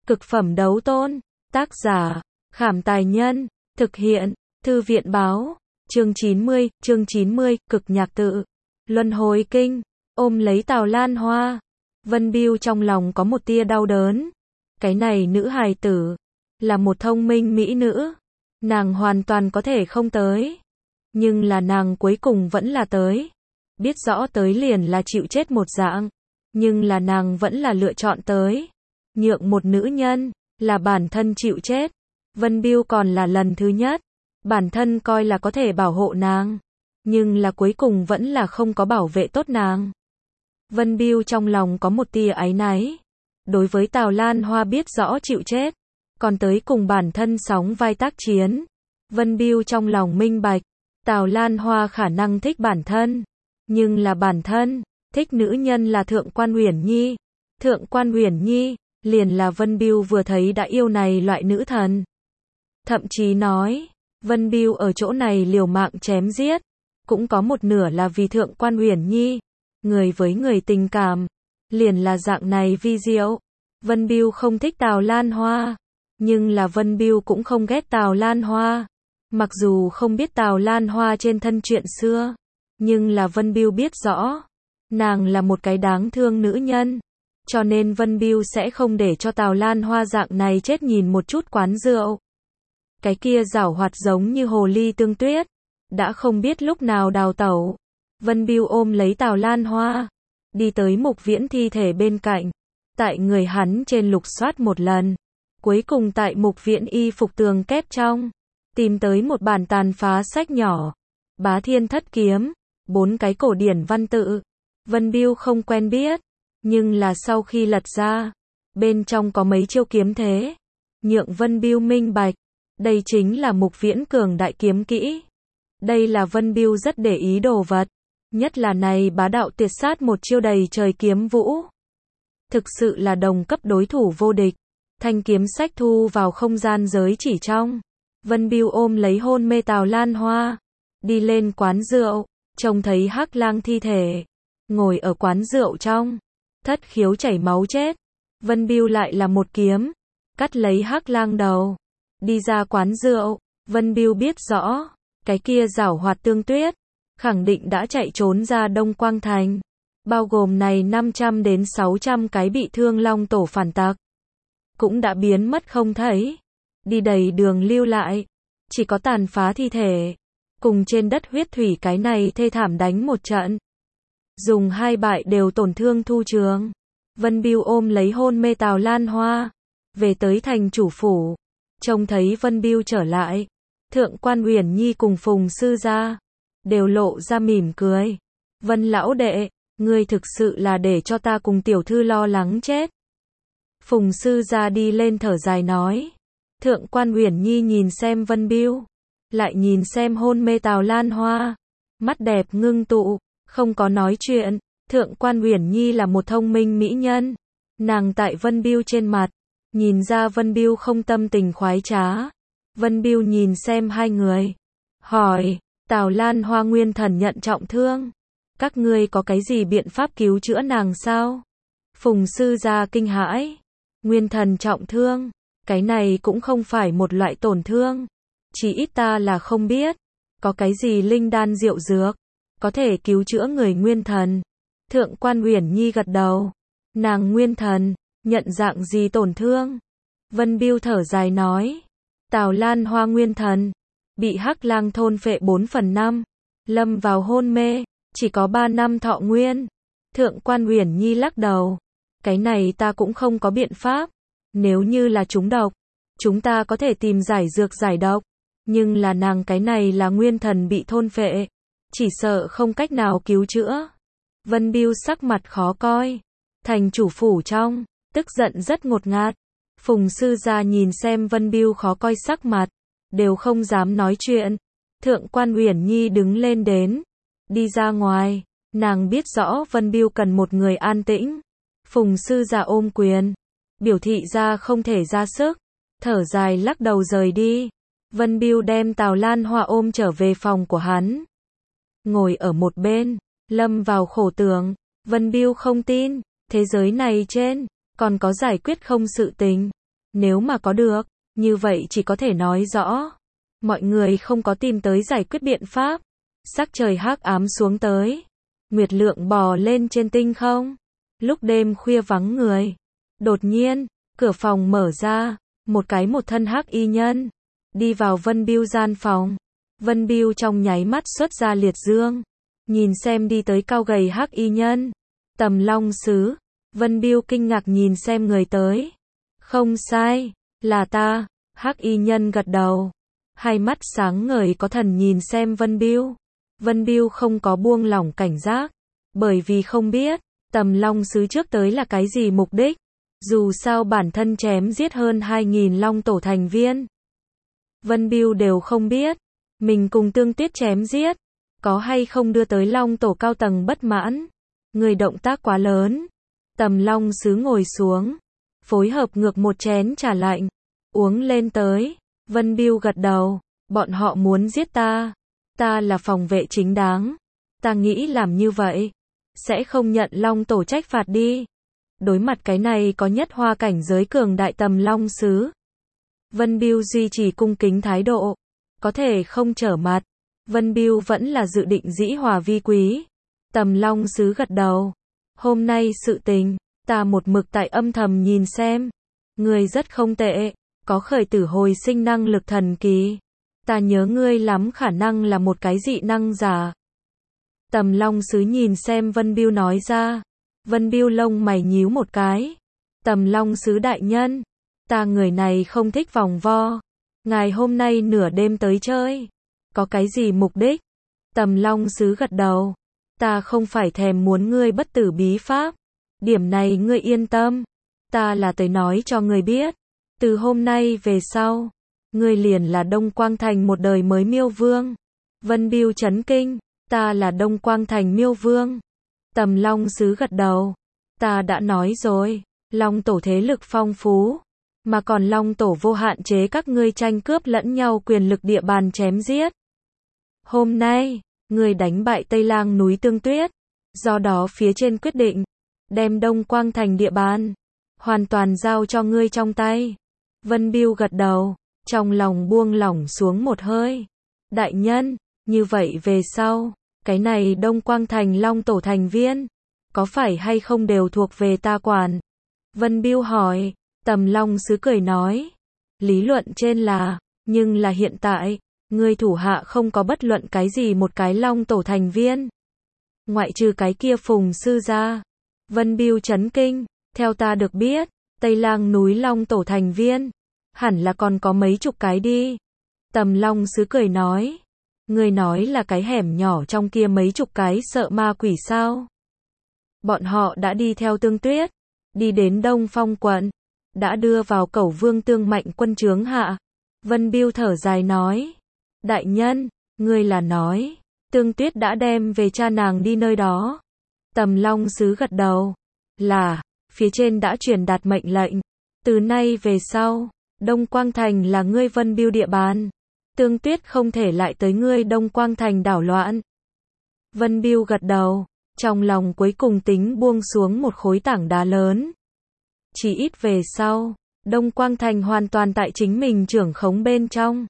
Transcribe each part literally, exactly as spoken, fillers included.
Cực phẩm đấu tôn. Tác giả, Khảm Tài Nhân. Thực hiện, Thư viện Báo. Chương chín mươi, chương chín mươi, Cực nhạc tự. Luân hồi kinh. Ôm lấy Tào Lan Hoa. Vân Bưu trong lòng có một tia đau đớn. Cái này nữ hài tử, là một thông minh mỹ nữ. Nàng hoàn toàn có thể không tới. Nhưng là nàng cuối cùng vẫn là tới. Biết rõ tới liền là chịu chết một dạng. Nhưng là nàng vẫn là lựa chọn tới. Nhượng một nữ nhân, là bản thân chịu chết. Vân Bưu còn là lần thứ nhất. Bản thân coi là có thể bảo hộ nàng. Nhưng là cuối cùng vẫn là không có bảo vệ tốt nàng. Vân Bưu trong lòng có một tia áy náy. Đối với Tào Lan Hoa biết rõ chịu chết. Còn tới cùng bản thân sóng vai tác chiến. Vân Bưu trong lòng minh bạch. Tào Lan Hoa khả năng thích bản thân. Nhưng là bản thân, thích nữ nhân là Thượng Quan Uyển Nhi. Thượng Quan Uyển Nhi, liền là Vân Bưu vừa thấy đã yêu này loại nữ thần. Thậm chí nói, Vân Bưu ở chỗ này liều mạng chém giết. Cũng có một nửa là vì Thượng Quan Uyển Nhi. Người với người tình cảm. Liền là dạng này vi diệu. Vân Bưu không thích Tào Lan Hoa. Nhưng là Vân Bưu cũng không ghét Tào Lan Hoa. Mặc dù không biết Tào Lan Hoa trên thân chuyện xưa. Nhưng là Vân Bưu biết rõ. Nàng là một cái đáng thương nữ nhân. Cho nên Vân Bưu sẽ không để cho Tào Lan Hoa dạng này chết nhìn một chút quán rượu. Cái kia giảo hoạt giống như hồ ly tương tuyết. Đã không biết lúc nào đào tẩu. Vân Bưu ôm lấy Tào Lan Hoa. Đi tới Mục Viễn thi thể bên cạnh. Tại người hắn trên lục soát một lần. Cuối cùng tại Mục Viễn y phục tường kép trong. Tìm tới một bản tàn phá sách nhỏ. Bá Thiên Thất Kiếm. Bốn cái cổ điển văn tự. Vân Bưu không quen biết. Nhưng là sau khi lật ra. Bên trong có mấy chiêu kiếm thế. Nhượng Vân Bưu minh bạch. Đây chính là Mục Viễn cường đại kiếm kỹ. Đây là Vân Bưu rất để ý đồ vật. Nhất là này bá đạo tuyệt sát một chiêu đầy trời kiếm vũ. Thực sự là đồng cấp đối thủ vô địch. Thanh kiếm sách thu vào không gian giới chỉ trong. Vân Bưu ôm lấy hôn mê Tào Lan Hoa. Đi lên quán rượu. Trông thấy Hắc Lang thi thể. Ngồi ở quán rượu trong. Thất khiếu chảy máu chết. Vân Bưu lại là một kiếm. Cắt lấy Hắc Lang đầu. Đi ra quán rượu. Vân Bưu biết rõ. Cái kia giảo hoạt tương tuyết. Khẳng định đã chạy trốn ra Đông Quang Thành. Bao gồm này năm trăm đến sáu trăm cái bị thương long tổ phản tặc. Cũng đã biến mất không thấy. Đi đầy đường lưu lại. Chỉ có tàn phá thi thể. Cùng trên đất huyết thủy cái này thê thảm đánh một trận. Dùng hai bại đều tổn thương thu trường. Vân Bưu ôm lấy hôn mê Tào Lan Hoa. Về tới thành chủ phủ. Trông thấy Vân Bưu trở lại. Thượng Quan Uyển Nhi cùng Phùng sư gia. Đều lộ ra mỉm cười. Vân lão đệ, ngươi thực sự là để cho ta cùng tiểu thư lo lắng chết. Phùng sư gia đi lên thở dài nói. Thượng Quan Uyển Nhi nhìn xem Vân Bưu. Lại nhìn xem hôn mê Tào Lan Hoa. Mắt đẹp ngưng tụ, không có nói chuyện. Thượng Quan Uyển Nhi là một thông minh mỹ nhân. Nàng tại Vân Bưu trên mặt. Nhìn ra Vân Bưu không tâm tình khoái trá. Vân Bưu nhìn xem hai người. Hỏi, Tào Lan Hoa nguyên thần nhận trọng thương. Các ngươi có cái gì biện pháp cứu chữa nàng sao? Phùng sư gia kinh hãi. Nguyên thần trọng thương. Cái này cũng không phải một loại tổn thương. Chỉ ít ta là không biết. Có cái gì linh đan diệu dược. Có thể cứu chữa người nguyên thần. Thượng Quan Uyển Nhi gật đầu. Nàng nguyên thần. Nhận dạng gì tổn thương? Vân Bưu thở dài nói. Tào Lan Hoa nguyên thần. Bị Hắc Lang thôn phệ bốn phần năm. Lâm vào hôn mê. Chỉ có ba năm thọ nguyên. Thượng Quan Uyển Nhi lắc đầu. Cái này ta cũng không có biện pháp. Nếu như là trúng độc. Chúng ta có thể tìm giải dược giải độc. Nhưng là nàng cái này là nguyên thần bị thôn phệ. Chỉ sợ không cách nào cứu chữa. Vân Bưu sắc mặt khó coi. Thành chủ phủ trong. Tức giận rất ngột ngạt. Phùng sư gia nhìn xem Vân Bưu khó coi sắc mặt. Đều không dám nói chuyện. Thượng Quan Uyển Nhi đứng lên đến. Đi ra ngoài. Nàng biết rõ Vân Bưu cần một người an tĩnh. Phùng sư gia ôm quyền. Biểu thị ra không thể ra sức. Thở dài lắc đầu rời đi. Vân Bưu đem Tào Lan Hoa ôm trở về phòng của hắn. Ngồi ở một bên. Lâm vào khổ tưởng. Vân Bưu không tin. Thế giới này trên. Còn có giải quyết không sự tình. Nếu mà có được, như vậy chỉ có thể nói rõ. Mọi người không có tìm tới giải quyết biện pháp. Sắc trời hắc ám xuống tới. Nguyệt lượng bò lên trên tinh không. Lúc đêm khuya vắng người. Đột nhiên, cửa phòng mở ra. Một cái một thân hắc y nhân. Đi vào Vân Bưu gian phòng. Vân Bưu trong nháy mắt xuất ra liệt dương. Nhìn xem đi tới cao gầy hắc y nhân. Tầm Long Sứ. Vân Bưu kinh ngạc nhìn xem người tới. Không sai, là ta. Hắc y nhân gật đầu. Hai mắt sáng ngời có thần nhìn xem Vân Bưu. Vân Bưu không có buông lỏng cảnh giác. Bởi vì không biết, Tầm Long Sứ trước tới là cái gì mục đích. Dù sao bản thân chém giết hơn hai nghìn Long Tổ thành viên. Vân Bưu đều không biết. Mình cùng Tương Tuyết chém giết. Có hay không đưa tới Long Tổ cao tầng bất mãn. Người động tác quá lớn. Tầm Long Sứ ngồi xuống. Phối hợp ngược một chén trà lạnh. Uống lên tới. Vân Bưu gật đầu. Bọn họ muốn giết ta. Ta là phòng vệ chính đáng. Ta nghĩ làm như vậy. Sẽ không nhận Long Tổ trách phạt đi. Đối mặt cái này có nhất hoa cảnh giới cường đại Tầm Long Sứ. Vân Bưu duy trì cung kính thái độ. Có thể không trở mặt. Vân Bưu vẫn là dự định dĩ hòa vi quý. Tầm Long Sứ gật đầu. Hôm nay sự tình, ta một mực tại âm thầm nhìn xem. Ngươi rất không tệ, có khởi tử hồi sinh năng lực thần kỳ. Ta nhớ ngươi lắm khả năng là một cái dị năng giả. Tầm Long Sứ nhìn xem Vân Bưu nói ra. Vân Bưu lông mày nhíu một cái. Tầm Long Sứ đại nhân, ta người này không thích vòng vo. Ngài hôm nay nửa đêm tới chơi. Có cái gì mục đích? Tầm Long Sứ gật đầu. Ta không phải thèm muốn ngươi bất tử bí pháp. Điểm này ngươi yên tâm. Ta là tới nói cho ngươi biết. Từ hôm nay về sau, ngươi liền là Đông Quang Thành một đời mới Miêu Vương. Vân Bưu chấn kinh. Ta là Đông Quang Thành Miêu Vương. Tầm Long Sứ gật đầu. Ta đã nói rồi. Long Tổ thế lực phong phú. Mà còn Long Tổ vô hạn chế các ngươi tranh cướp lẫn nhau quyền lực địa bàn chém giết. Hôm nay, ngươi đánh bại Tây Lang núi Tương Tuyết. Do đó phía trên quyết định, đem Đông Quang Thành địa bàn, hoàn toàn giao cho ngươi trong tay. Vân Bưu gật đầu, trong lòng buông lỏng xuống một hơi. Đại nhân, như vậy về sau, cái này Đông Quang Thành Long Tổ thành viên, có phải hay không đều thuộc về ta quản? Vân Bưu hỏi. Tầm Long Sứ cười nói. Lý luận trên là, nhưng là hiện tại, ngươi thủ hạ không có bất luận cái gì một cái Long Tổ thành viên. Ngoại trừ cái kia Phùng Sư ra. Vân Bưu chấn kinh. Theo ta được biết, Tây Lang núi Long Tổ thành viên, hẳn là còn có mấy chục cái đi. Tầm Long Sứ cười nói. Ngươi nói là cái hẻm nhỏ trong kia mấy chục cái sợ ma quỷ sao? Bọn họ đã đi theo Tương Tuyết, đi đến Đông Phong quận, đã đưa vào Cẩu Vương Tương Mạnh quân trướng hạ. Vân Bưu thở dài nói. Đại nhân, ngươi là nói, Tương Tuyết đã đem về cha nàng đi nơi đó. Tầm Long Sứ gật đầu. Là, phía trên đã truyền đạt mệnh lệnh. Từ nay về sau, Đông Quang Thành là ngươi Vân Bưu địa bàn. Tương Tuyết không thể lại tới ngươi Đông Quang Thành đảo loạn. Vân Bưu gật đầu, trong lòng cuối cùng tính buông xuống một khối tảng đá lớn. Chỉ ít về sau, Đông Quang Thành hoàn toàn tại chính mình trưởng khống bên trong.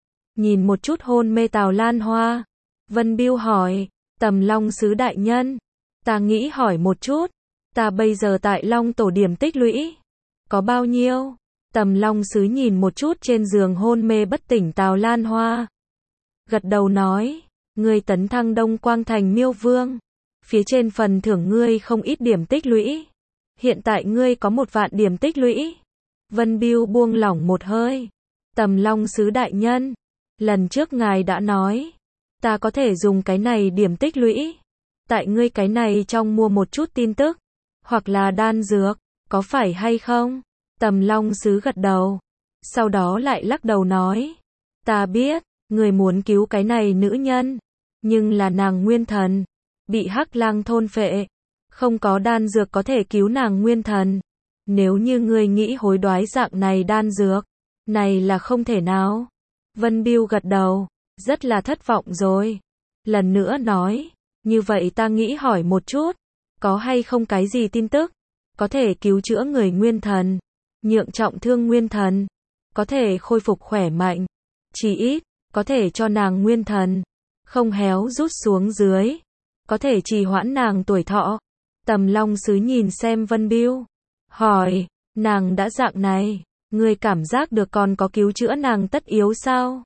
Nhìn một chút hôn mê Tào Lan Hoa, Vân Bưu hỏi. Tầm Long Sứ đại nhân, ta nghĩ hỏi một chút, ta bây giờ tại Long Tổ điểm tích lũy có bao nhiêu? Tầm Long Sứ nhìn một chút trên giường hôn mê bất tỉnh Tào Lan Hoa, gật đầu nói. Ngươi tấn thăng Đông Quang Thành Miêu Vương, phía trên phần thưởng ngươi không ít điểm tích lũy. Hiện tại ngươi có một vạn điểm tích lũy. Vân Bưu buông lỏng một hơi. Tầm Long Sứ đại nhân, lần trước ngài đã nói, ta có thể dùng cái này điểm tích lũy, tại ngươi cái này trong mua một chút tin tức, hoặc là đan dược, có phải hay không? Tầm Long Sứ gật đầu, sau đó lại lắc đầu nói. Ta biết, ngươi muốn cứu cái này nữ nhân, nhưng là nàng nguyên thần, bị Hắc Lang thôn phệ. Không có đan dược có thể cứu nàng nguyên thần. Nếu như ngươi nghĩ hối đoái dạng này đan dược, này là không thể nào. Vân Bưu gật đầu, rất là thất vọng rồi. Lần nữa nói, như vậy ta nghĩ hỏi một chút, có hay không cái gì tin tức, có thể cứu chữa người nguyên thần, nhượng trọng thương nguyên thần, có thể khôi phục khỏe mạnh, chỉ ít, có thể cho nàng nguyên thần, không héo rút xuống dưới, có thể trì hoãn nàng tuổi thọ. Tầm Long Sứ nhìn xem Vân Bưu, hỏi, nàng đã dạng này, ngươi cảm giác được còn có cứu chữa nàng tất yếu sao?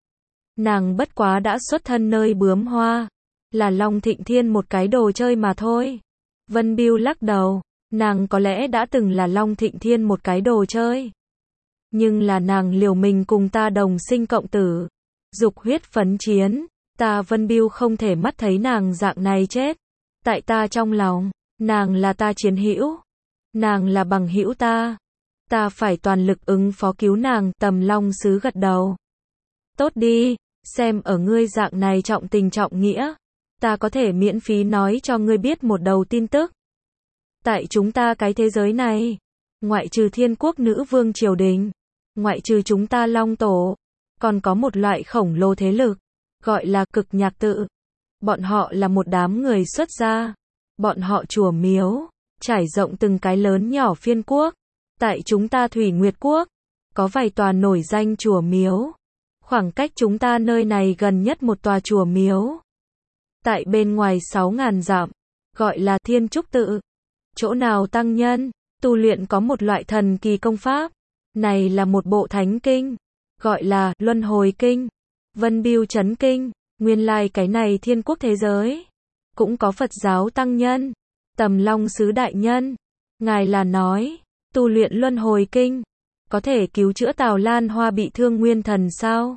Nàng bất quá đã xuất thân nơi bướm hoa, là Long Thịnh Thiên một cái đồ chơi mà thôi. Vân Bưu lắc đầu, nàng có lẽ đã từng là Long Thịnh Thiên một cái đồ chơi. Nhưng là nàng liều mình cùng ta đồng sinh cộng tử, dục huyết phấn chiến, ta Vân Bưu không thể mắt thấy nàng dạng này chết. Tại ta trong lòng, nàng là ta chiến hữu, nàng là bằng hữu ta, ta phải toàn lực ứng phó cứu nàng. Tầm Long Sứ gật đầu. Tốt đi, xem ở ngươi dạng này trọng tình trọng nghĩa, ta có thể miễn phí nói cho ngươi biết một đầu tin tức. Tại chúng ta cái thế giới này, ngoại trừ Thiên Quốc Nữ Vương triều đình, ngoại trừ chúng ta Long Tổ, còn có một loại khổng lồ thế lực, gọi là Cực Nhạc Tự. Bọn họ là một đám người xuất gia, bọn họ chùa miếu, trải rộng từng cái lớn nhỏ phiên quốc. Tại chúng ta Thủy Nguyệt Quốc, có vài tòa nổi danh chùa miếu. Khoảng cách chúng ta nơi này gần nhất một tòa chùa miếu. Tại bên ngoài sáu ngàn dặm, gọi là Thiên Trúc Tự. Chỗ nào tăng nhân, tu luyện có một loại thần kỳ công pháp. Này là một bộ thánh kinh, gọi là Luân Hồi Kinh. Vân Bưu chấn kinh, nguyên lai cái này Thiên Quốc thế giới cũng có Phật giáo tăng nhân. Tầm Long Sứ đại nhân, ngài là nói, tu luyện Luân Hồi Kinh có thể cứu chữa Tào Lan Hoa bị thương nguyên thần sao?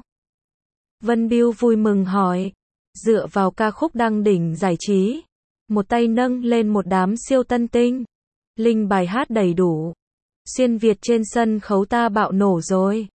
Vân Bưu vui mừng hỏi, dựa vào ca khúc đăng đỉnh giải trí, một tay nâng lên một đám siêu tân tinh, linh bài hát đầy đủ, xuyên Việt trên sân khấu ta bạo nổ rồi.